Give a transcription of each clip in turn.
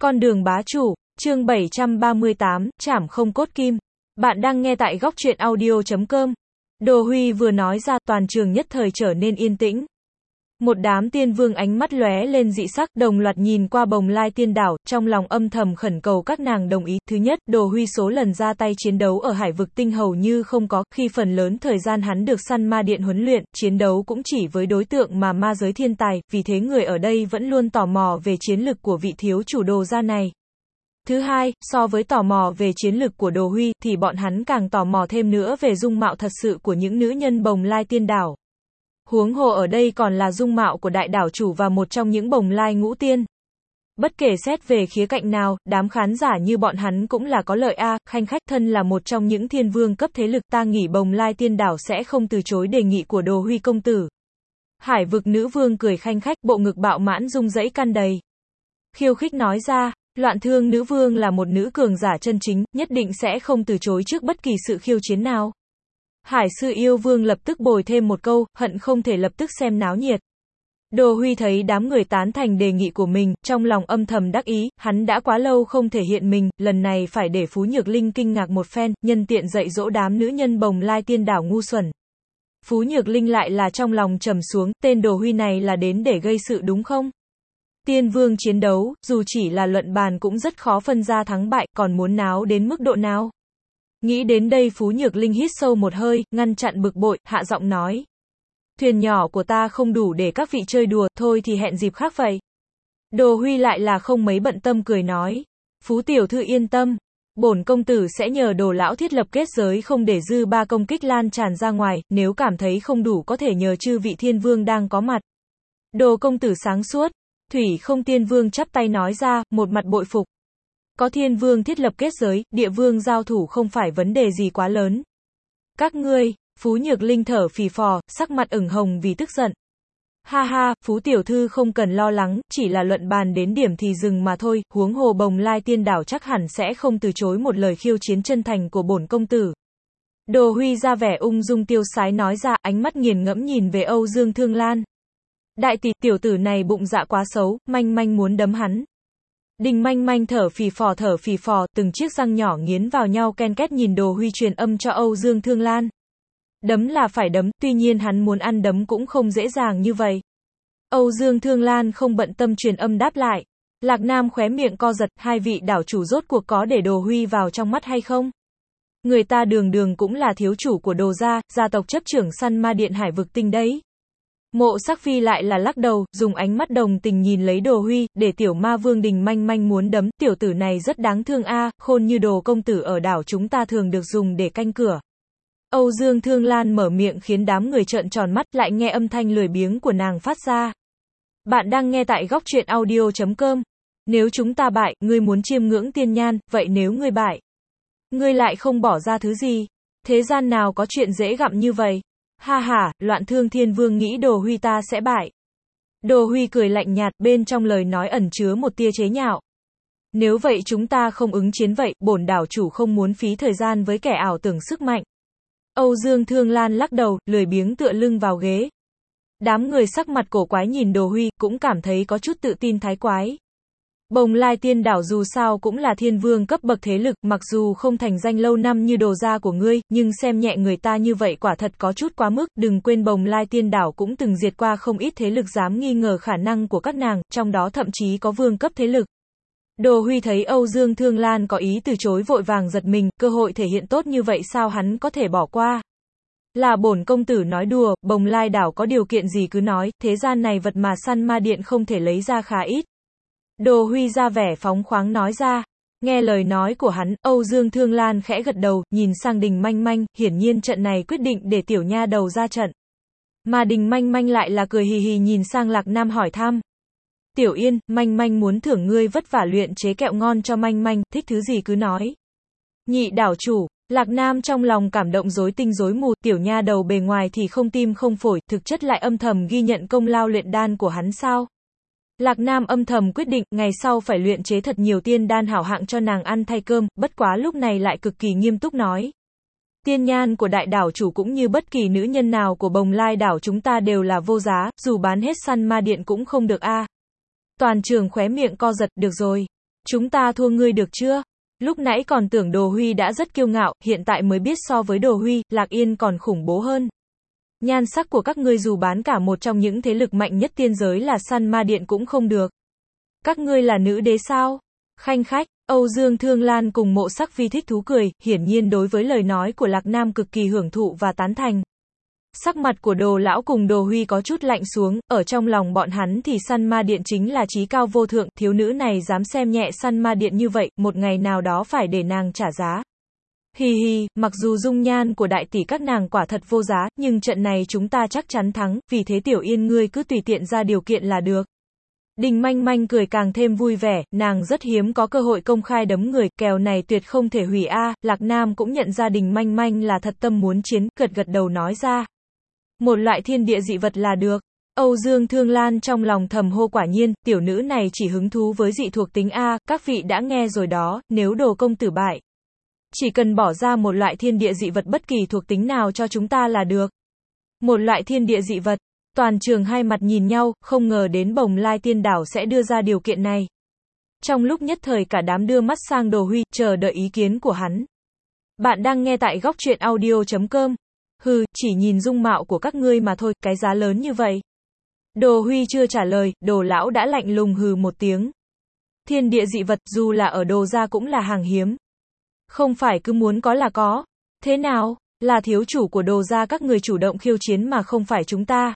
Con đường bá chủ, chương 738, trảm không cốt kim. Bạn đang nghe tại góc truyện audio.com. Đồ Huy vừa nói ra, toàn trường nhất thời trở nên yên tĩnh. Một đám tiên vương ánh mắt lóe lên dị sắc, đồng loạt nhìn qua Bồng Lai Tiên Đảo, trong lòng âm thầm khẩn cầu các nàng đồng ý. Thứ nhất, Đồ Huy số lần ra tay chiến đấu ở Hải Vực Tinh hầu như không có, khi phần lớn thời gian hắn được Săn Ma Điện huấn luyện, chiến đấu cũng chỉ với đối tượng mà ma giới thiên tài, vì thế người ở đây vẫn luôn tò mò về chiến lực của vị thiếu chủ Đồ gia này. Thứ hai, so với tò mò về chiến lực của Đồ Huy, thì bọn hắn càng tò mò thêm nữa về dung mạo thật sự của những nữ nhân Bồng Lai Tiên Đảo. Huống hồ ở đây còn là dung mạo của đại đảo chủ và một trong những Bồng Lai ngũ tiên. Bất kể xét về khía cạnh nào, đám khán giả như bọn hắn cũng là có lợi a. Khanh khách thân là một trong những thiên vương cấp thế lực, ta nghĩ Bồng Lai Tiên Đảo sẽ không từ chối đề nghị của Đồ Huy công tử. Hải Vực nữ vương cười khanh khách, bộ ngực bạo mãn rung rẫy căn đầy. Khiêu khích nói ra, Loạn Thương nữ vương là một nữ cường giả chân chính, nhất định sẽ không từ chối trước bất kỳ sự khiêu chiến nào. Hải Sư Yêu Vương lập tức bồi thêm một câu, hận không thể lập tức xem náo nhiệt. Đồ Huy thấy đám người tán thành đề nghị của mình, trong lòng âm thầm đắc ý, hắn đã quá lâu không thể hiện mình, lần này phải để Phú Nhược Linh kinh ngạc một phen, nhân tiện dạy dỗ đám nữ nhân Bồng Lai Tiên Đảo ngu xuẩn. Phú Nhược Linh lại là trong lòng trầm xuống, tên Đồ Huy này là đến để gây sự đúng không? Tiên vương chiến đấu, dù chỉ là luận bàn cũng rất khó phân ra thắng bại, còn muốn náo đến mức độ nào? Nghĩ đến đây Phú Nhược Linh hít sâu một hơi, ngăn chặn bực bội, hạ giọng nói. Thuyền nhỏ của ta không đủ để các vị chơi đùa, thôi thì hẹn dịp khác vậy. Đồ Huy lại là không mấy bận tâm cười nói. Phú tiểu thư yên tâm. Bổn công tử sẽ nhờ Đồ lão thiết lập kết giới không để dư ba công kích lan tràn ra ngoài, nếu cảm thấy không đủ có thể nhờ chư vị thiên vương đang có mặt. Đồ công tử sáng suốt. Thủy Không Tiên Vương chắp tay nói ra, một mặt bội phục. Có thiên vương thiết lập kết giới, địa vương giao thủ không phải vấn đề gì quá lớn. Các ngươi, Phú Nhược Linh thở phì phò, sắc mặt ửng hồng vì tức giận. Ha ha, Phú tiểu thư không cần lo lắng, chỉ là luận bàn đến điểm thì dừng mà thôi, huống hồ Bồng Lai Tiên Đảo chắc hẳn sẽ không từ chối một lời khiêu chiến chân thành của bổn công tử. Đồ Huy ra vẻ ung dung tiêu sái nói ra, ánh mắt nghiền ngẫm nhìn về Âu Dương Thương Lan. Đại tỷ, tiểu tử này bụng dạ quá xấu, manh manh muốn đấm hắn. Đình manh manh thở phì phò, từng chiếc răng nhỏ nghiến vào nhau ken két nhìn Đồ Huy truyền âm cho Âu Dương Thương Lan. Đấm là phải đấm, tuy nhiên hắn muốn ăn đấm cũng không dễ dàng như vậy. Âu Dương Thương Lan không bận tâm truyền âm đáp lại. Lạc Nam khóe miệng co giật, hai vị đảo chủ rốt cuộc có để Đồ Huy vào trong mắt hay không? Người ta đường đường cũng là thiếu chủ của Đồ gia, gia tộc chấp trưởng Săn Ma Điện Hải Vực Tinh đấy. Mộ Sắc Phi lại là lắc đầu, dùng ánh mắt đồng tình nhìn lấy Đồ Huy, để tiểu ma vương Đình manh manh muốn đấm, tiểu tử này rất đáng thương a, khôn như Đồ công tử ở đảo chúng ta thường được dùng để canh cửa. Âu Dương Thương Lan mở miệng khiến đám người trợn tròn mắt, lại nghe âm thanh lười biếng của nàng phát ra. Bạn đang nghe tại góc truyện audio.com. Nếu chúng ta bại, ngươi muốn chiêm ngưỡng tiên nhan, vậy nếu ngươi bại, ngươi lại không bỏ ra thứ gì? Thế gian nào có chuyện dễ gặm như vậy? Ha ha, Loạn Thương Thiên Vương nghĩ Đồ Huy ta sẽ bại. Đồ Huy cười lạnh nhạt, bên trong lời nói ẩn chứa một tia chế nhạo. Nếu vậy chúng ta không ứng chiến vậy, bổn đảo chủ không muốn phí thời gian với kẻ ảo tưởng sức mạnh. Âu Dương Thương Lan lắc đầu, lười biếng tựa lưng vào ghế. Đám người sắc mặt cổ quái nhìn Đồ Huy, cũng cảm thấy có chút tự tin thái quái. Bồng Lai Tiên Đảo dù sao cũng là thiên vương cấp bậc thế lực, mặc dù không thành danh lâu năm như Đồ gia của ngươi, nhưng xem nhẹ người ta như vậy quả thật có chút quá mức, đừng quên Bồng Lai Tiên Đảo cũng từng diệt qua không ít thế lực dám nghi ngờ khả năng của các nàng, trong đó thậm chí có vương cấp thế lực. Đồ Huy thấy Âu Dương Thương Lan có ý từ chối vội vàng giật mình, cơ hội thể hiện tốt như vậy sao hắn có thể bỏ qua. Là bổn công tử nói đùa, Bồng Lai đảo có điều kiện gì cứ nói, thế gian này vật mà Săn Ma Điện không thể lấy ra khá ít. Đồ Huy ra vẻ phóng khoáng nói ra. Nghe lời nói của hắn, Âu Dương Thương Lan khẽ gật đầu, nhìn sang Đình manh manh, hiển nhiên trận này quyết định để tiểu nha đầu ra trận. Mà Đình manh manh lại là cười hì hì nhìn sang Lạc Nam hỏi thăm. Tiểu Yên, manh manh muốn thưởng ngươi vất vả luyện chế kẹo ngon cho manh manh, thích thứ gì cứ nói. Nhị đảo chủ, Lạc Nam trong lòng cảm động rối tinh rối mù, tiểu nha đầu bề ngoài thì không tim không phổi, thực chất lại âm thầm ghi nhận công lao luyện đan của hắn sao? Lạc Nam âm thầm quyết định, ngày sau phải luyện chế thật nhiều tiên đan hảo hạng cho nàng ăn thay cơm, bất quá lúc này lại cực kỳ nghiêm túc nói. Tiên nhan của đại đảo chủ cũng như bất kỳ nữ nhân nào của Bồng Lai đảo chúng ta đều là vô giá, dù bán hết Săn Ma Điện cũng không được a. Toàn trường khóe miệng co giật, được rồi. Chúng ta thua ngươi được chưa? Lúc nãy còn tưởng Đồ Huy đã rất kiêu ngạo, hiện tại mới biết so với Đồ Huy, Lạc Yên còn khủng bố hơn. Nhan sắc của các ngươi dù bán cả một trong những thế lực mạnh nhất tiên giới là Săn Ma Điện cũng không được. Các ngươi là nữ đế sao? Khanh khách, Âu Dương Thương Lan cùng Mộ Sắc Phi thích thú cười, hiển nhiên đối với lời nói của Lạc Nam cực kỳ hưởng thụ và tán thành. Sắc mặt của Đồ lão cùng Đồ Huy có chút lạnh xuống, ở trong lòng bọn hắn thì Săn Ma Điện chính là chí cao vô thượng, thiếu nữ này dám xem nhẹ Săn Ma Điện như vậy, một ngày nào đó phải để nàng trả giá. Hi hi, mặc dù dung nhan của đại tỷ các nàng quả thật vô giá, nhưng trận này chúng ta chắc chắn thắng, vì thế Tiểu Yên ngươi cứ tùy tiện ra điều kiện là được. Đình Manh Manh cười càng thêm vui vẻ, nàng rất hiếm có cơ hội công khai đấm người, kèo này tuyệt không thể hủy a. Lạc Nam cũng nhận ra Đình Manh Manh là thật tâm muốn chiến, gật gật đầu nói ra. Một loại thiên địa dị vật là được. Âu Dương Thương Lan trong lòng thầm hô quả nhiên, tiểu nữ này chỉ hứng thú với dị thuộc tính a, các vị đã nghe rồi đó, nếu Đồ công tử bại. Chỉ cần bỏ ra một loại thiên địa dị vật bất kỳ thuộc tính nào cho chúng ta là được. Một loại thiên địa dị vật. Toàn trường hai mặt nhìn nhau, không ngờ đến Bồng Lai Tiên Đảo sẽ đưa ra điều kiện này. Trong lúc nhất thời cả đám đưa mắt sang Đồ Huy, chờ đợi ý kiến của hắn. Bạn đang nghe tại góc truyện audio.com. Hừ, chỉ nhìn dung mạo của các ngươi mà thôi, cái giá lớn như vậy. Đồ Huy chưa trả lời, Đồ lão đã lạnh lùng hừ một tiếng. Thiên địa dị vật, dù là ở Đồ gia cũng là hàng hiếm. Không phải cứ muốn có là có. Thế nào, là thiếu chủ của Đồ gia các người chủ động khiêu chiến mà không phải chúng ta.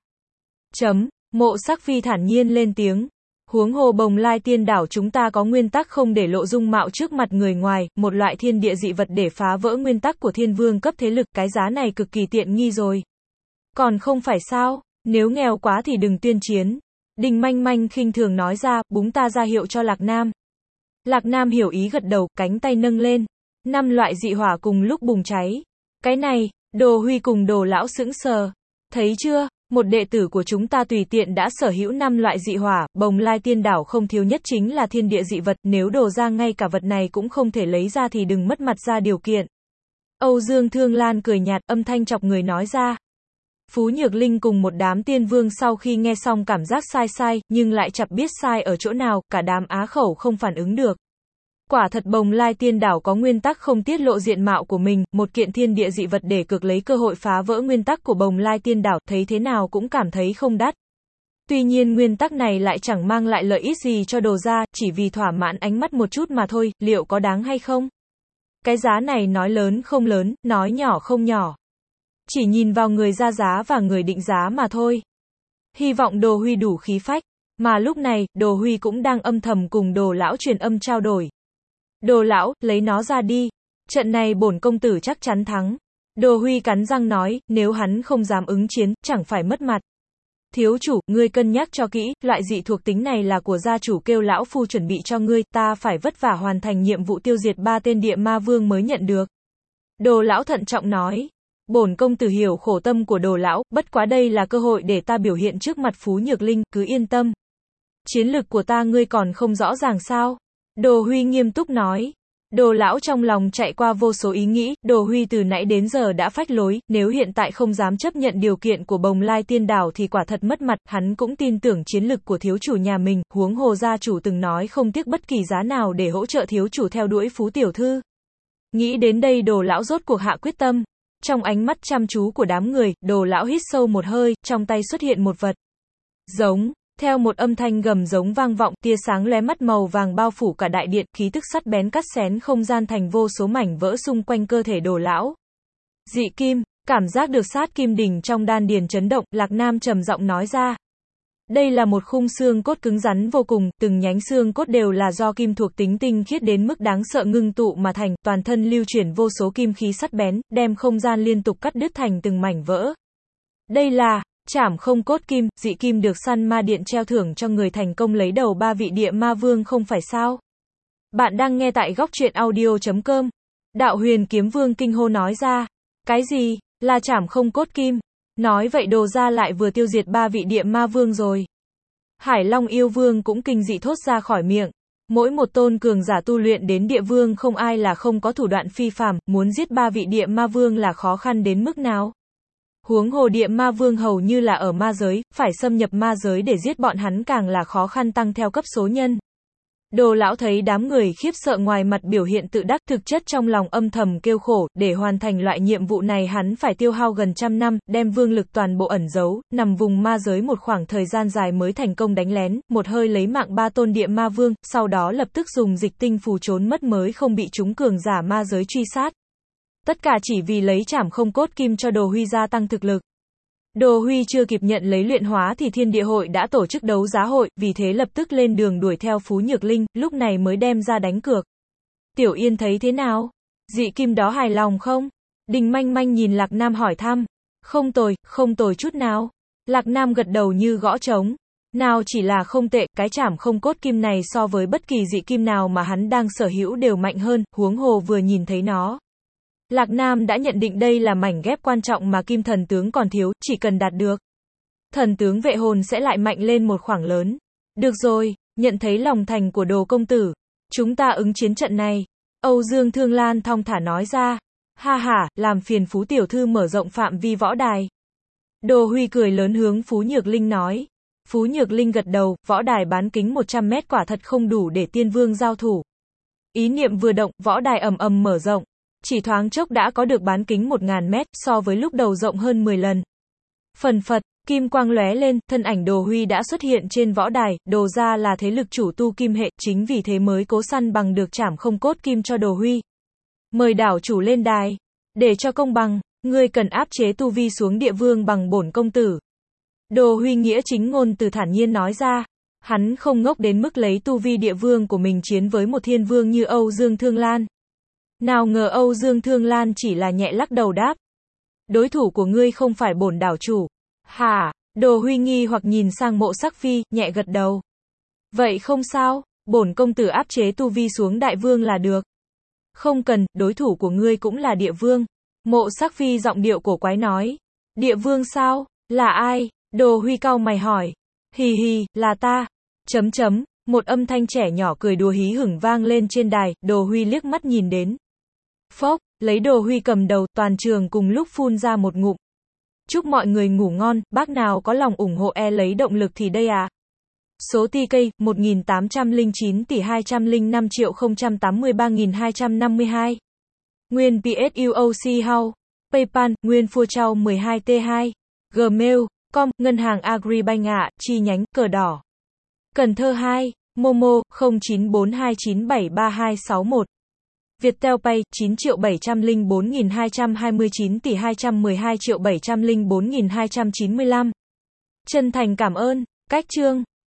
Mộ Sắc Phi thản nhiên lên tiếng. Huống hồ Bồng Lai Tiên Đảo chúng ta có nguyên tắc không để lộ dung mạo trước mặt người ngoài, một loại thiên địa dị vật để phá vỡ nguyên tắc của thiên vương cấp thế lực, cái giá này cực kỳ tiện nghi rồi. Còn không phải sao, nếu nghèo quá thì đừng tuyên chiến. Đình Manh Manh khinh thường nói ra, búng ta ra hiệu cho Lạc Nam. Lạc Nam hiểu ý gật đầu, cánh tay nâng lên. 5 loại dị hỏa cùng lúc bùng cháy. Cái này, Đồ Huy cùng Đồ lão sững sờ. Thấy chưa? Một đệ tử của chúng ta tùy tiện đã sở hữu 5 loại dị hỏa, Bồng Lai Tiên Đảo không thiếu nhất chính là thiên địa dị vật, nếu Đồ ra ngay cả vật này cũng không thể lấy ra thì đừng mất mặt ra điều kiện. Âu Dương Thương Lan cười nhạt, âm thanh chọc người nói ra. Phú Nhược Linh cùng một đám tiên vương sau khi nghe xong cảm giác sai, nhưng lại chẳng biết sai ở chỗ nào, cả đám á khẩu không phản ứng được. Quả thật Bồng Lai Tiên Đảo có nguyên tắc không tiết lộ diện mạo của mình, một kiện thiên địa dị vật để cược lấy cơ hội phá vỡ nguyên tắc của Bồng Lai Tiên Đảo, thấy thế nào cũng cảm thấy không đắt. Tuy nhiên nguyên tắc này lại chẳng mang lại lợi ích gì cho Đồ gia, chỉ vì thỏa mãn ánh mắt một chút mà thôi, liệu có đáng hay không? Cái giá này nói lớn không lớn, nói nhỏ không nhỏ. Chỉ nhìn vào người ra giá và người định giá mà thôi. Hy vọng Đồ Huy đủ khí phách, mà lúc này, Đồ Huy cũng đang âm thầm cùng Đồ lão truyền âm trao đổi. Đồ lão, lấy nó ra đi. Trận này bổn công tử chắc chắn thắng. Đồ Huy cắn răng nói, nếu hắn không dám ứng chiến, chẳng phải mất mặt. Thiếu chủ, ngươi cân nhắc cho kỹ, loại dị thuộc tính này là của gia chủ kêu lão phu chuẩn bị cho ngươi, ta phải vất vả hoàn thành nhiệm vụ tiêu diệt 3 tên địa ma vương mới nhận được. Đồ lão thận trọng nói. Bổn công tử hiểu khổ tâm của Đồ lão, bất quá đây là cơ hội để ta biểu hiện trước mặt Phú Nhược Linh, cứ yên tâm. Chiến lực của ta ngươi còn không rõ ràng sao? Đồ Huy nghiêm túc nói. Đồ lão trong lòng chạy qua vô số ý nghĩ, Đồ Huy từ nãy đến giờ đã phách lối, nếu hiện tại không dám chấp nhận điều kiện của Bồng Lai Tiên Đảo thì quả thật mất mặt, hắn cũng tin tưởng chiến lực của thiếu chủ nhà mình, huống hồ gia chủ từng nói không tiếc bất kỳ giá nào để hỗ trợ thiếu chủ theo đuổi Phú tiểu thư. Nghĩ đến đây Đồ lão rốt cuộc hạ quyết tâm. Trong ánh mắt chăm chú của đám người, Đồ lão hít sâu một hơi, trong tay xuất hiện một vật. Giống. Theo một âm thanh gầm giống vang vọng, tia sáng lóe mắt màu vàng bao phủ cả đại điện, khí tức sắc bén cắt xén không gian thành vô số mảnh vỡ xung quanh cơ thể Đồ lão. Dị kim, cảm giác được sát kim đỉnh trong đan điền chấn động, Lạc Nam trầm giọng nói ra. Đây là một khung xương cốt cứng rắn vô cùng, từng nhánh xương cốt đều là do kim thuộc tính tinh khiết đến mức đáng sợ ngưng tụ mà thành, toàn thân lưu chuyển vô số kim khí sắc bén, đem không gian liên tục cắt đứt thành từng mảnh vỡ. Đây là Trảm Không Cốt Kim, dị kim được Săn Ma Điện treo thưởng cho người thành công lấy đầu 3 vị địa ma vương không phải sao? Bạn đang nghe tại góc truyện audio.com. Đạo Huyền Kiếm Vương kinh hô nói ra. Cái gì? Là Trảm Không Cốt Kim? Nói vậy Đồ gia lại vừa tiêu diệt 3 vị địa ma vương rồi. Hải Long Yêu Vương cũng kinh dị thốt ra khỏi miệng. Mỗi một tôn cường giả tu luyện đến địa vương không ai là không có thủ đoạn phi phàm, muốn giết 3 vị địa ma vương là khó khăn đến mức nào? Huống hồ địa ma vương hầu như là ở ma giới, phải xâm nhập ma giới để giết bọn hắn càng là khó khăn tăng theo cấp số nhân. Đồ lão thấy đám người khiếp sợ ngoài mặt biểu hiện tự đắc, thực chất trong lòng âm thầm kêu khổ, để hoàn thành loại nhiệm vụ này hắn phải tiêu hao gần trăm năm, đem vương lực toàn bộ ẩn giấu, nằm vùng ma giới một khoảng thời gian dài mới thành công đánh lén, một hơi lấy mạng 3 tôn địa ma vương, sau đó lập tức dùng dịch tinh phù trốn mất mới không bị chúng cường giả ma giới truy sát. Tất cả chỉ vì lấy trảm không cốt kim cho Đồ Huy gia tăng thực lực. Đồ Huy chưa kịp nhận lấy luyện hóa thì Thiên Địa Hội đã tổ chức đấu giá hội, vì thế lập tức lên đường đuổi theo Phú Nhược Linh, lúc này mới đem ra đánh cược. Tiểu Yên thấy thế nào? Dị kim đó hài lòng không? Đình Manh Manh nhìn Lạc Nam hỏi thăm. Không tồi chút nào. Lạc Nam gật đầu như gõ trống. Nào chỉ là không tệ, cái trảm không cốt kim này so với bất kỳ dị kim nào mà hắn đang sở hữu đều mạnh hơn, huống hồ vừa nhìn thấy nó. Lạc Nam đã nhận định đây là mảnh ghép quan trọng mà kim thần tướng còn thiếu, chỉ cần đạt được. Thần tướng vệ hồn sẽ lại mạnh lên một khoảng lớn. Được rồi, nhận thấy lòng thành của Đồ công tử. Chúng ta ứng chiến trận này. Âu Dương Thương Lan thong thả nói ra. Ha ha, làm phiền Phú tiểu thư mở rộng phạm vi võ đài. Đồ Huy cười lớn hướng Phú Nhược Linh nói. Phú Nhược Linh gật đầu, võ đài bán kính 100 mét quả thật không đủ để tiên vương giao thủ. Ý niệm vừa động, võ đài ầm ầm mở rộng. Chỉ thoáng chốc đã có được bán kính 1000 mét, so với lúc đầu rộng hơn 10 lần. Phần phật, kim quang lóe lên, thân ảnh Đồ Huy đã xuất hiện trên võ đài, Đồ gia là thế lực chủ tu kim hệ, chính vì thế mới cố săn bằng được trảm không cốt kim cho Đồ Huy. Mời đảo chủ lên đài. Để cho công bằng, ngươi cần áp chế tu vi xuống địa vương bằng bổn công tử. Đồ Huy nghĩa chính ngôn từ thản nhiên nói ra. Hắn không ngốc đến mức lấy tu vi địa vương của mình chiến với một thiên vương như Âu Dương Thương Lan. Nào ngờ Âu Dương Thương Lan chỉ là nhẹ lắc đầu đáp. Đối thủ của ngươi không phải bổn đảo chủ. Hả? Đồ Huy nghi hoặc nhìn sang Mộ Sắc Phi, nhẹ gật đầu. Vậy không sao, bổn công tử áp chế tu vi xuống đại vương là được. Không cần, đối thủ của ngươi cũng là địa vương. Mộ Sắc Phi giọng điệu cổ quái nói. Địa vương sao? Là ai? Đồ Huy cau mày hỏi. Hì hì, là ta. Một âm thanh trẻ nhỏ cười đùa hí hửng vang lên trên đài, Đồ Huy liếc mắt nhìn đến. Phốc, lấy Đồ Huy cầm đầu, toàn trường cùng lúc phun ra một ngụm. Chúc mọi người ngủ ngon, bác nào có lòng ủng hộ lấy động lực thì đây à. Số TK, 1809 tỷ 205 triệu 083.252. Nguyên PSUOC House. PayPal, Nguyên Phua Trao 12T2. Gmail, com, Ngân hàng Agribank ạ, chi nhánh, cờ đỏ. Cần Thơ 2, Momo, 0942973261. Viettel Pay, 9.704.229 tỷ 212.704.295. Chân thành cảm ơn. Cách chương.